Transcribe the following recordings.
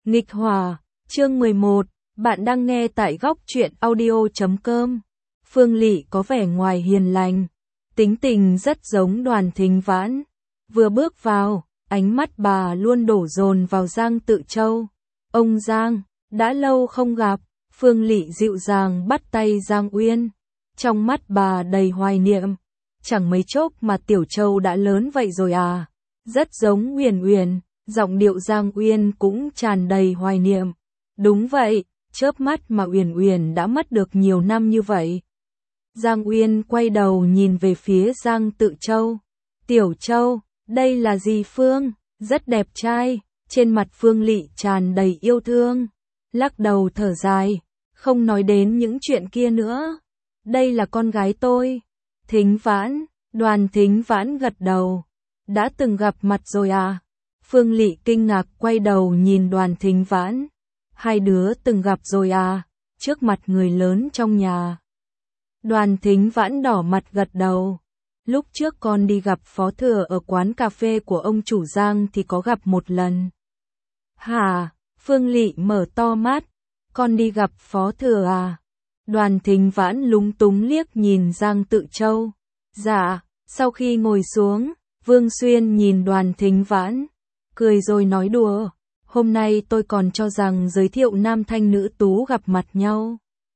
Nghịch Hòa, chương 11, bạn đang nghe tại góc truyện audio.com. Phương Lị có vẻ ngoài hiền lành, tính tình rất giống Đoàn Thính Vãn. Vừa bước vào, ánh mắt bà luôn đổ dồn vào Giang Tự Châu. Ông Giang, đã lâu không gặp. Phương Lị dịu dàng bắt tay Giang Uyên. Trong mắt bà đầy hoài niệm. Chẳng mấy chốc mà Tiểu Châu đã lớn vậy rồi à? Rất giống Uyển Uyển. Giọng điệu Giang Uyên cũng tràn đầy hoài niệm. Đúng vậy, chớp mắt mà Uyển Uyển đã mất được nhiều năm như vậy. Giang Uyên quay đầu nhìn về phía Giang Tự Châu. Tiểu Châu, đây là gì Phương? Rất đẹp trai. Trên mặt Phương Lị tràn đầy yêu thương. Lắc đầu thở dài. Không nói đến những chuyện kia nữa. Đây là con gái tôi. Thính Vãn. Đoàn Thính Vãn gật đầu. Đã từng gặp mặt rồi à? Phương Lị kinh ngạc quay đầu nhìn Đoàn Thính Vãn. Hai đứa từng gặp rồi à? Trước mặt người lớn trong nhà. Đoàn Thính Vãn đỏ mặt gật đầu. Lúc trước con đi gặp Phó Thừa ở quán cà phê của ông chủ Giang thì có gặp một lần. Hả? Phương Lị mở to mắt. Con đi gặp Phó Thừa à? Đoàn Thính Vãn lúng túng liếc nhìn Giang Tự Châu. Dạ, sau khi ngồi xuống, Vương Xuyên nhìn Đoàn Thính Vãn. Cười rồi nói đùa, hôm nay tôi còn cho rằng giới thiệu nam thanh nữ tú gặp mặt nhau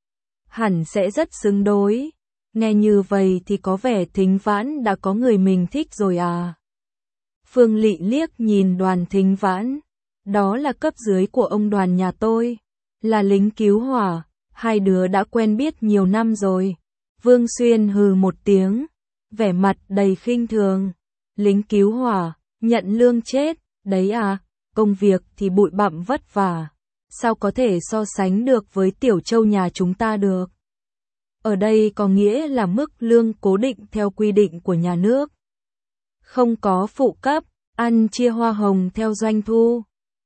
hẳn sẽ rất xứng đối. Nghe như vậy thì có vẻ Thính Vãn đã có người mình thích rồi à? Phương Lị liếc nhìn Đoàn Thính Vãn. Đó là cấp dưới của ông Đoàn nhà tôi, là lính cứu hỏa, hai đứa đã quen biết nhiều năm rồi. Vương Xuyên hừ một tiếng, vẻ mặt đầy khinh thường. Lính cứu hỏa, nhận lương chết. Đấy à, công việc thì bụi bặm vất vả. Sao có thể so sánh được với Tiểu Châu nhà chúng ta được? Ở đây có nghĩa là mức lương cố định theo quy định của nhà nước. Không có phụ cấp, ăn chia hoa hồng theo doanh thu.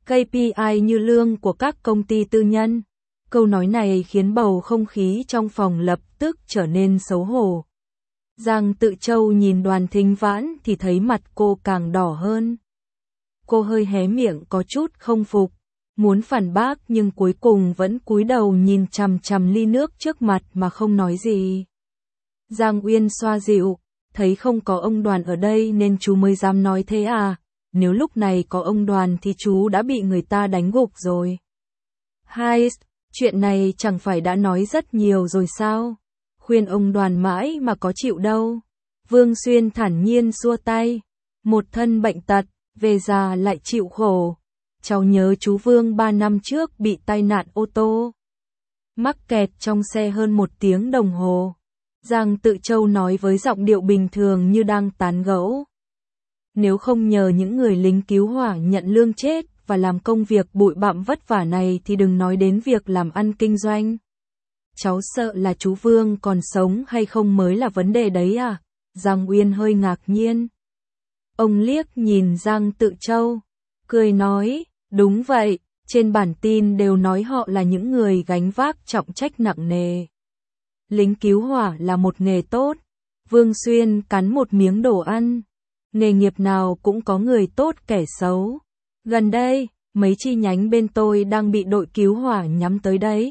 KPI như lương của các công ty tư nhân. Câu nói này khiến bầu không khí trong phòng lập tức trở nên xấu hổ. Giang Tự Châu nhìn Đoàn Thính Vãn thì thấy mặt cô càng đỏ hơn. Cô hơi hé miệng có chút không phục, muốn phản bác nhưng cuối cùng vẫn cúi đầu nhìn chằm chằm ly nước trước mặt mà không nói gì. Giang Uyên xoa dịu, thấy không có ông Đoàn ở đây nên chú mới dám nói thế à, nếu lúc này có ông Đoàn thì chú đã bị người ta đánh gục rồi. Hai, chuyện này chẳng phải đã nói rất nhiều rồi sao? Khuyên ông Đoàn mãi mà có chịu đâu. Vương Xuyên thản nhiên xua tay, một thân bệnh tật. Về già lại chịu khổ. Cháu nhớ chú Vương 3 năm trước bị tai nạn ô tô. Mắc kẹt trong xe hơn 1 tiếng đồng hồ. Giang Tự Châu nói với giọng điệu bình thường như đang tán gẫu. Nếu không nhờ những người lính cứu hỏa nhận lương chết và làm công việc bụi bặm vất vả này thì đừng nói đến việc làm ăn kinh doanh. Cháu sợ là chú Vương còn sống hay không mới là vấn đề đấy à? Giang Uyên hơi ngạc nhiên. Ông liếc nhìn Giang Tự Châu, cười nói, đúng vậy, trên bản tin đều nói họ là những người gánh vác trọng trách nặng nề. Lính cứu hỏa là một nghề tốt. Vương Xuyên cắn một miếng đồ ăn. Nghề nghiệp nào cũng có người tốt kẻ xấu. Gần đây, mấy chi nhánh bên tôi đang bị đội cứu hỏa nhắm tới đấy.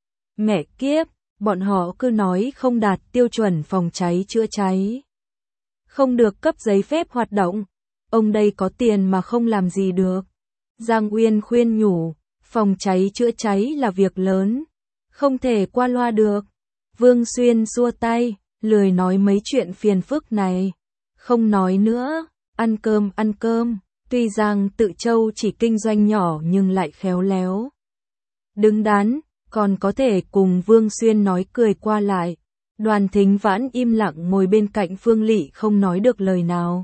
Mẹ kiếp, bọn họ cứ nói không đạt tiêu chuẩn phòng cháy chữa cháy. Không được cấp giấy phép hoạt động. Ông đây có tiền mà không làm gì được. Giang Uyên khuyên nhủ, phòng cháy chữa cháy là việc lớn, không thể qua loa được. Vương Xuyên xua tay, lười nói mấy chuyện phiền phức này. Không nói nữa, ăn cơm ăn cơm. Tuy Giang Tự Châu chỉ kinh doanh nhỏ nhưng lại khéo léo, đứng đắn, còn có thể cùng Vương Xuyên nói cười qua lại. Đoàn Thính Vãn im lặng ngồi bên cạnh Phương Lị không nói được lời nào.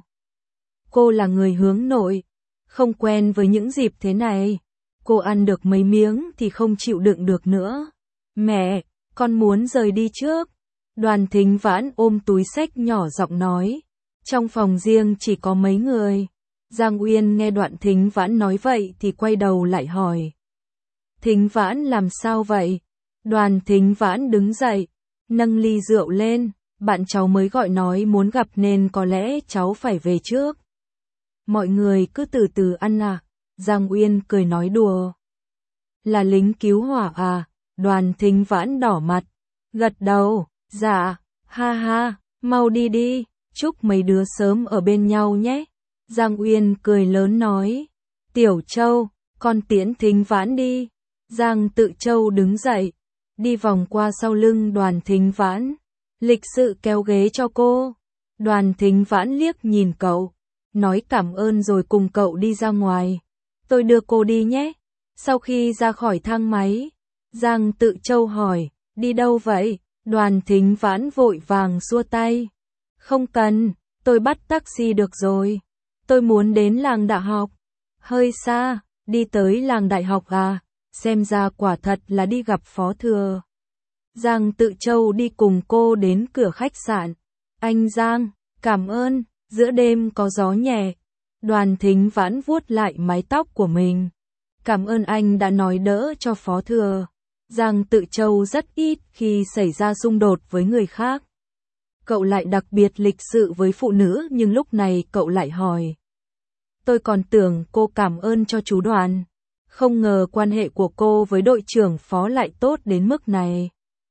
Cô là người hướng nội, không quen với những dịp thế này. Cô ăn được mấy miếng thì không chịu đựng được nữa. Mẹ, con muốn rời đi trước. Đoàn Thính Vãn ôm túi xách nhỏ giọng nói. Trong phòng riêng chỉ có mấy người. Giang Uyên nghe Đoàn Thính Vãn nói vậy thì quay đầu lại hỏi. Thính Vãn làm sao vậy? Đoàn Thính Vãn đứng dậy, nâng ly rượu lên, bạn cháu mới gọi nói muốn gặp nên có lẽ cháu phải về trước. Mọi người cứ từ từ ăn à? Giang Uyên cười nói đùa. Là lính cứu hỏa à? Đoàn Thính Vãn đỏ mặt, gật đầu, dạ, ha ha, mau đi đi, chúc mấy đứa sớm ở bên nhau nhé. Giang Uyên cười lớn nói, Tiểu Châu, con tiễn Thính Vãn đi. Giang Tự Châu đứng dậy, đi vòng qua sau lưng Đoàn Thính Vãn, lịch sự kéo ghế cho cô. Đoàn Thính Vãn liếc nhìn cậu, nói cảm ơn rồi cùng cậu đi ra ngoài. Tôi đưa cô đi nhé. Sau khi ra khỏi thang máy, Giang Tự Châu hỏi, đi đâu vậy? Đoàn Thính Vãn vội vàng xua tay. Không cần, tôi bắt taxi được rồi. Tôi muốn đến làng đại học. Hơi xa, đi tới làng đại học à? Xem ra quả thật là đi gặp phó thừa. Giang Tự Châu đi cùng cô đến cửa khách sạn. Anh Giang, cảm ơn, giữa đêm có gió nhẹ. Đoàn Thính Vãn vuốt lại mái tóc của mình. Cảm ơn anh đã nói đỡ cho phó thừa. Giang Tự Châu rất ít khi xảy ra xung đột với người khác. Cậu lại đặc biệt lịch sự với phụ nữ, nhưng lúc này cậu lại hỏi. Tôi còn tưởng cô cảm ơn cho chú Đoàn. Không ngờ quan hệ của cô với đội trưởng phó lại tốt đến mức này.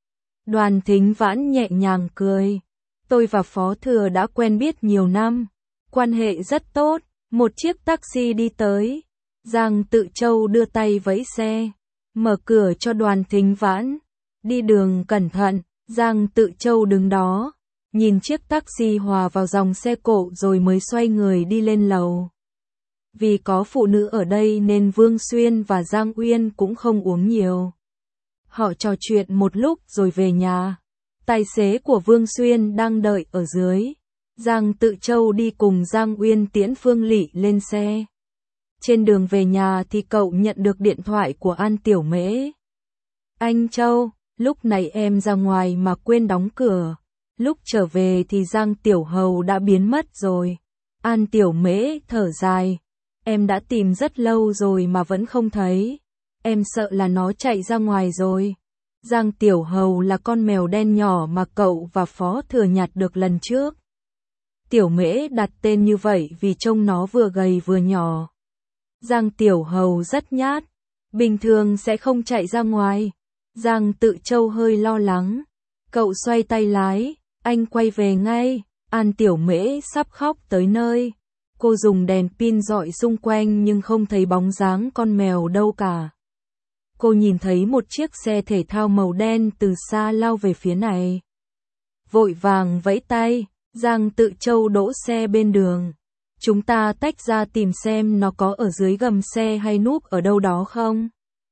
Đoàn Thính Vãn nhẹ nhàng cười. Tôi và phó thừa đã quen biết nhiều năm. Quan hệ rất tốt. Một chiếc taxi đi tới. Giang Tự Châu đưa tay vẫy xe, mở cửa cho Đoàn Thính Vãn. Đi đường cẩn thận. Giang Tự Châu đứng đó, nhìn chiếc taxi hòa vào dòng xe cộ rồi mới xoay người đi lên lầu. Vì có phụ nữ ở đây nên Vương Xuyên và Giang Uyên cũng không uống nhiều. Họ trò chuyện một lúc rồi về nhà. Tài xế của Vương Xuyên đang đợi ở dưới. Giang Tự Châu đi cùng Giang Uyên tiễn Phương Lị lên xe. Trên đường về nhà thì cậu nhận được điện thoại của An Tiểu Mễ. Anh Châu, lúc này em ra ngoài mà quên đóng cửa. Lúc trở về thì Giang Tiểu Hầu đã biến mất rồi. An Tiểu Mễ thở dài. Em đã tìm rất lâu rồi mà vẫn không thấy. Em sợ là nó chạy ra ngoài rồi. Giang Tiểu Hầu là con mèo đen nhỏ mà cậu và phó thừa nhặt được lần trước. Tiểu Mễ đặt tên như vậy vì trông nó vừa gầy vừa nhỏ. Giang Tiểu Hầu rất nhát, bình thường sẽ không chạy ra ngoài. Giang Tự Châu hơi lo lắng. Cậu xoay tay lái, anh quay về ngay. An Tiểu Mễ sắp khóc tới nơi. Cô dùng đèn pin dọi xung quanh nhưng không thấy bóng dáng con mèo đâu cả. Cô nhìn thấy một chiếc xe thể thao màu đen từ xa lao về phía này. Vội vàng vẫy tay, Giang Tự Châu đỗ xe bên đường. Chúng ta tách ra tìm xem nó có ở dưới gầm xe hay núp ở đâu đó không?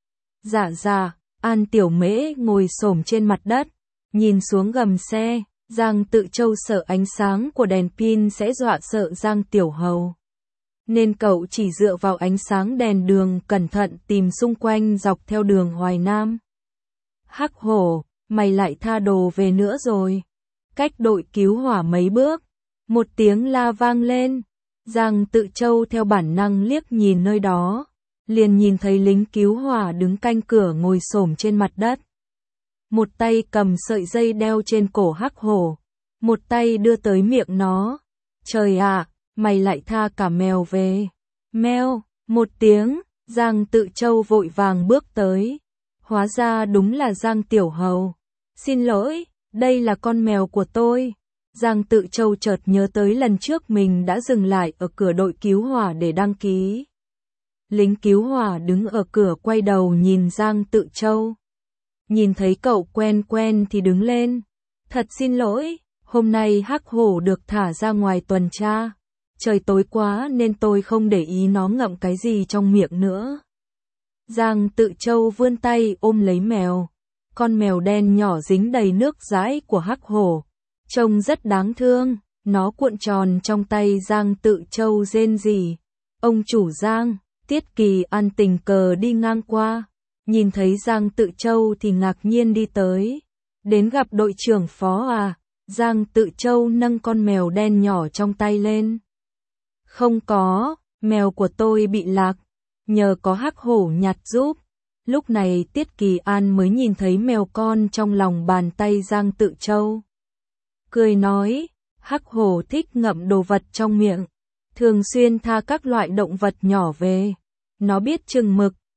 Dạ dạ, An Tiểu Mễ ngồi xổm trên mặt đất, nhìn xuống gầm xe. Giang Tự Châu sợ ánh sáng của đèn pin sẽ dọa sợ Giang Tiểu Hầu. Nên cậu chỉ dựa vào ánh sáng đèn đường cẩn thận tìm xung quanh dọc theo đường Hoài Nam. Hắc Hổ, mày lại tha đồ về nữa rồi. Cách đội cứu hỏa mấy bước, một tiếng la vang lên. Giang Tự Châu theo bản năng liếc nhìn nơi đó, liền nhìn thấy lính cứu hỏa đứng canh cửa ngồi xổm trên mặt đất. Một tay cầm sợi dây đeo trên cổ Hắc Hổ, một tay đưa tới miệng nó. Trời ạ, mày lại tha cả mèo về. Mèo, một tiếng, Giang Tự Châu vội vàng bước tới. Hóa ra đúng là Giang Tiểu Hầu. Xin lỗi, đây là con mèo của tôi. Giang Tự Châu chợt nhớ tới lần trước mình đã dừng lại ở cửa đội cứu hỏa để đăng ký. Lính cứu hỏa đứng ở cửa quay đầu nhìn Giang Tự Châu. Nhìn thấy cậu quen quen thì đứng lên. Thật xin lỗi, hôm nay Hắc Hổ được thả ra ngoài tuần tra. Trời tối quá nên tôi không để ý nó ngậm cái gì trong miệng nữa. Giang Tự Châu vươn tay ôm lấy mèo. Con mèo đen nhỏ dính đầy nước dãi của Hắc Hổ. Trông rất đáng thương, nó cuộn tròn trong tay Giang Tự Châu rên rỉ. Ông chủ Giang, Tiết Kỳ An tình cờ đi ngang qua. Nhìn thấy Giang Tự Châu thì ngạc nhiên đi tới. Đến gặp đội trưởng phó à? Giang Tự Châu nâng con mèo đen nhỏ trong tay lên. Không có, mèo của tôi bị lạc. Nhờ có Hắc Hổ nhặt giúp. Lúc này Tiết Kỳ An mới nhìn thấy mèo con trong lòng bàn tay Giang Tự Châu. Cười nói, Hắc Hổ thích ngậm đồ vật trong miệng. Thường xuyên tha các loại động vật nhỏ về. Nó biết chừng mực,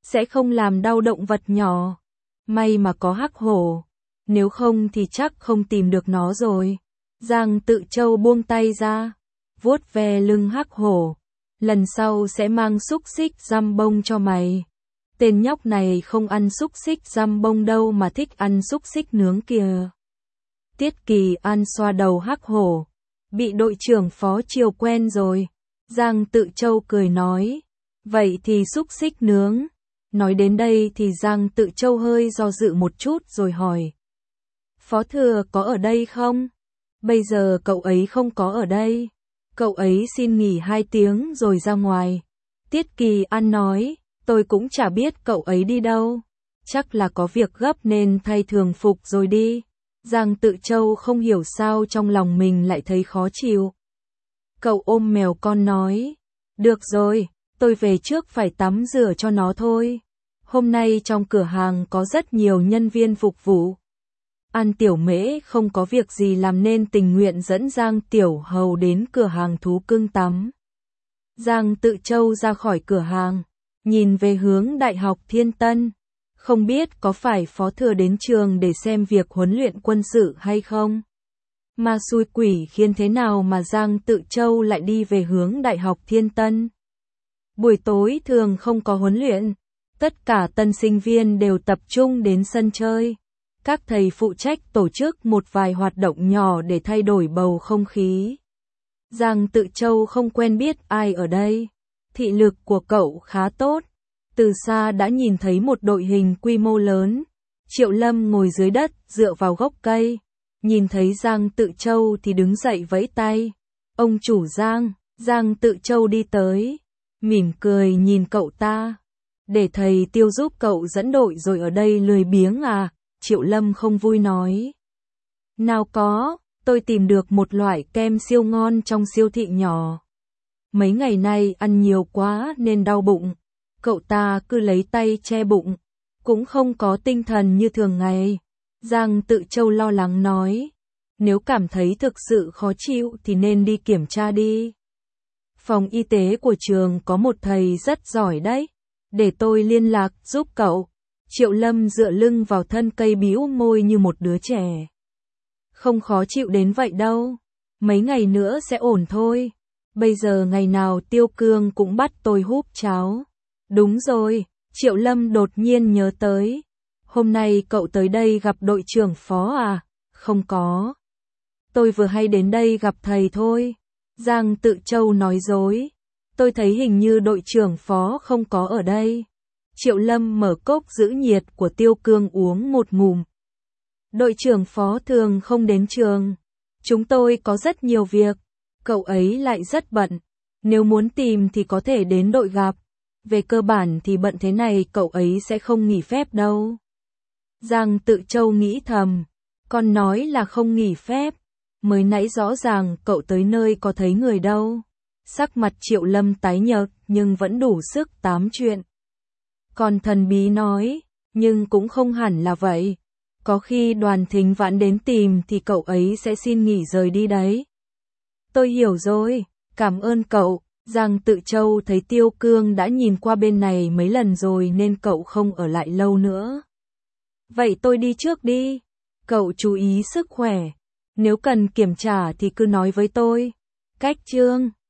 sẽ không làm đau động vật nhỏ. May mà có hắc hổ, nếu không thì chắc không tìm được nó rồi. Giang Tự Châu buông tay ra, vuốt ve lưng hắc hổ. Lần sau sẽ mang xúc xích giam bông cho mày. Tên nhóc này không ăn xúc xích giam bông đâu mà thích ăn xúc xích nướng kìa. Tiết Kỳ An xoa đầu hắc hổ. Bị đội trưởng Phó chiều quen rồi. Giang Tự Châu cười nói. Vậy thì xúc xích nướng. Nói đến đây thì Giang Tự Châu hơi do dự một chút rồi hỏi. Phó thừa có ở đây không? Bây giờ cậu ấy không có ở đây. Cậu ấy xin nghỉ 2 tiếng rồi ra ngoài. Tiết Kỳ An nói. Tôi cũng chả biết cậu ấy đi đâu. Chắc là có việc gấp nên thay thường phục rồi đi. Giang Tự Châu không hiểu sao trong lòng mình lại thấy khó chịu. Cậu ôm mèo con nói. Được rồi, tôi về trước phải tắm rửa cho nó thôi. Hôm nay trong cửa hàng có rất nhiều nhân viên phục vụ. An Tiểu Mễ không có việc gì làm nên tình nguyện dẫn Giang Tiểu Hầu đến cửa hàng thú cưng tắm. Giang Tự Châu ra khỏi cửa hàng, nhìn về hướng Đại học Thiên Tân. Không biết có phải Phó thừa đến trường để xem việc huấn luyện quân sự hay không? Mà xui quỷ khiến thế nào mà Giang Tự Châu lại đi về hướng Đại học Thiên Tân? Buổi tối thường không có huấn luyện. Tất cả tân sinh viên đều tập trung đến sân chơi. Các thầy phụ trách tổ chức một vài hoạt động nhỏ để thay đổi bầu không khí. Giang Tự Châu không quen biết ai ở đây. Thị lực của cậu khá tốt. Từ xa đã nhìn thấy một đội hình quy mô lớn. Triệu Lâm ngồi dưới đất, dựa vào gốc cây. Nhìn thấy Giang Tự Châu thì đứng dậy vẫy tay. Ông chủ Giang, Giang Tự Châu đi tới. Mỉm cười nhìn cậu ta. Để thầy Tiêu giúp cậu dẫn đội rồi ở đây lười biếng à? Triệu Lâm không vui nói. Nào có, tôi tìm được một loại kem siêu ngon trong siêu thị nhỏ. Mấy ngày nay ăn nhiều quá nên đau bụng. Cậu ta cứ lấy tay che bụng, cũng không có tinh thần như thường ngày. Giang Tự Châu lo lắng nói. Nếu cảm thấy thực sự khó chịu thì nên đi kiểm tra đi. Phòng y tế của trường có một thầy rất giỏi đấy. Để tôi liên lạc giúp cậu. Triệu Lâm dựa lưng vào thân cây bĩu môi như một đứa trẻ. Không khó chịu đến vậy đâu. Mấy ngày nữa sẽ ổn thôi. Bây giờ ngày nào Tiêu Cương cũng bắt tôi húp cháo. Đúng rồi, Triệu Lâm đột nhiên nhớ tới. Hôm nay cậu tới đây gặp đội trưởng Phó à? Không có. Tôi vừa hay đến đây gặp thầy thôi. Giang Tự Châu nói dối. Tôi thấy hình như đội trưởng Phó không có ở đây. Triệu Lâm mở cốc giữ nhiệt của Tiêu Cương uống một ngụm. Đội trưởng Phó thường không đến trường. Chúng tôi có rất nhiều việc. Cậu ấy lại rất bận. Nếu muốn tìm thì có thể đến đội gặp. Về cơ bản thì bận thế này cậu ấy sẽ không nghỉ phép đâu. Giang Tự Châu nghĩ thầm. Con nói là không nghỉ phép. Mới nãy rõ ràng cậu tới nơi có thấy người đâu. Sắc mặt Triệu Lâm tái nhợt nhưng vẫn đủ sức tám chuyện. Còn thần bí nói, nhưng cũng không hẳn là vậy. Có khi Đoàn Thính Vãn đến tìm thì cậu ấy sẽ xin nghỉ rời đi đấy. Tôi hiểu rồi, cảm ơn cậu. Giang Tự Châu thấy Tiêu Cương đã nhìn qua bên này mấy lần rồi nên cậu không ở lại lâu nữa. Vậy tôi đi trước đi. Cậu chú ý sức khỏe. Nếu cần kiểm tra thì cứ nói với tôi. Cách chương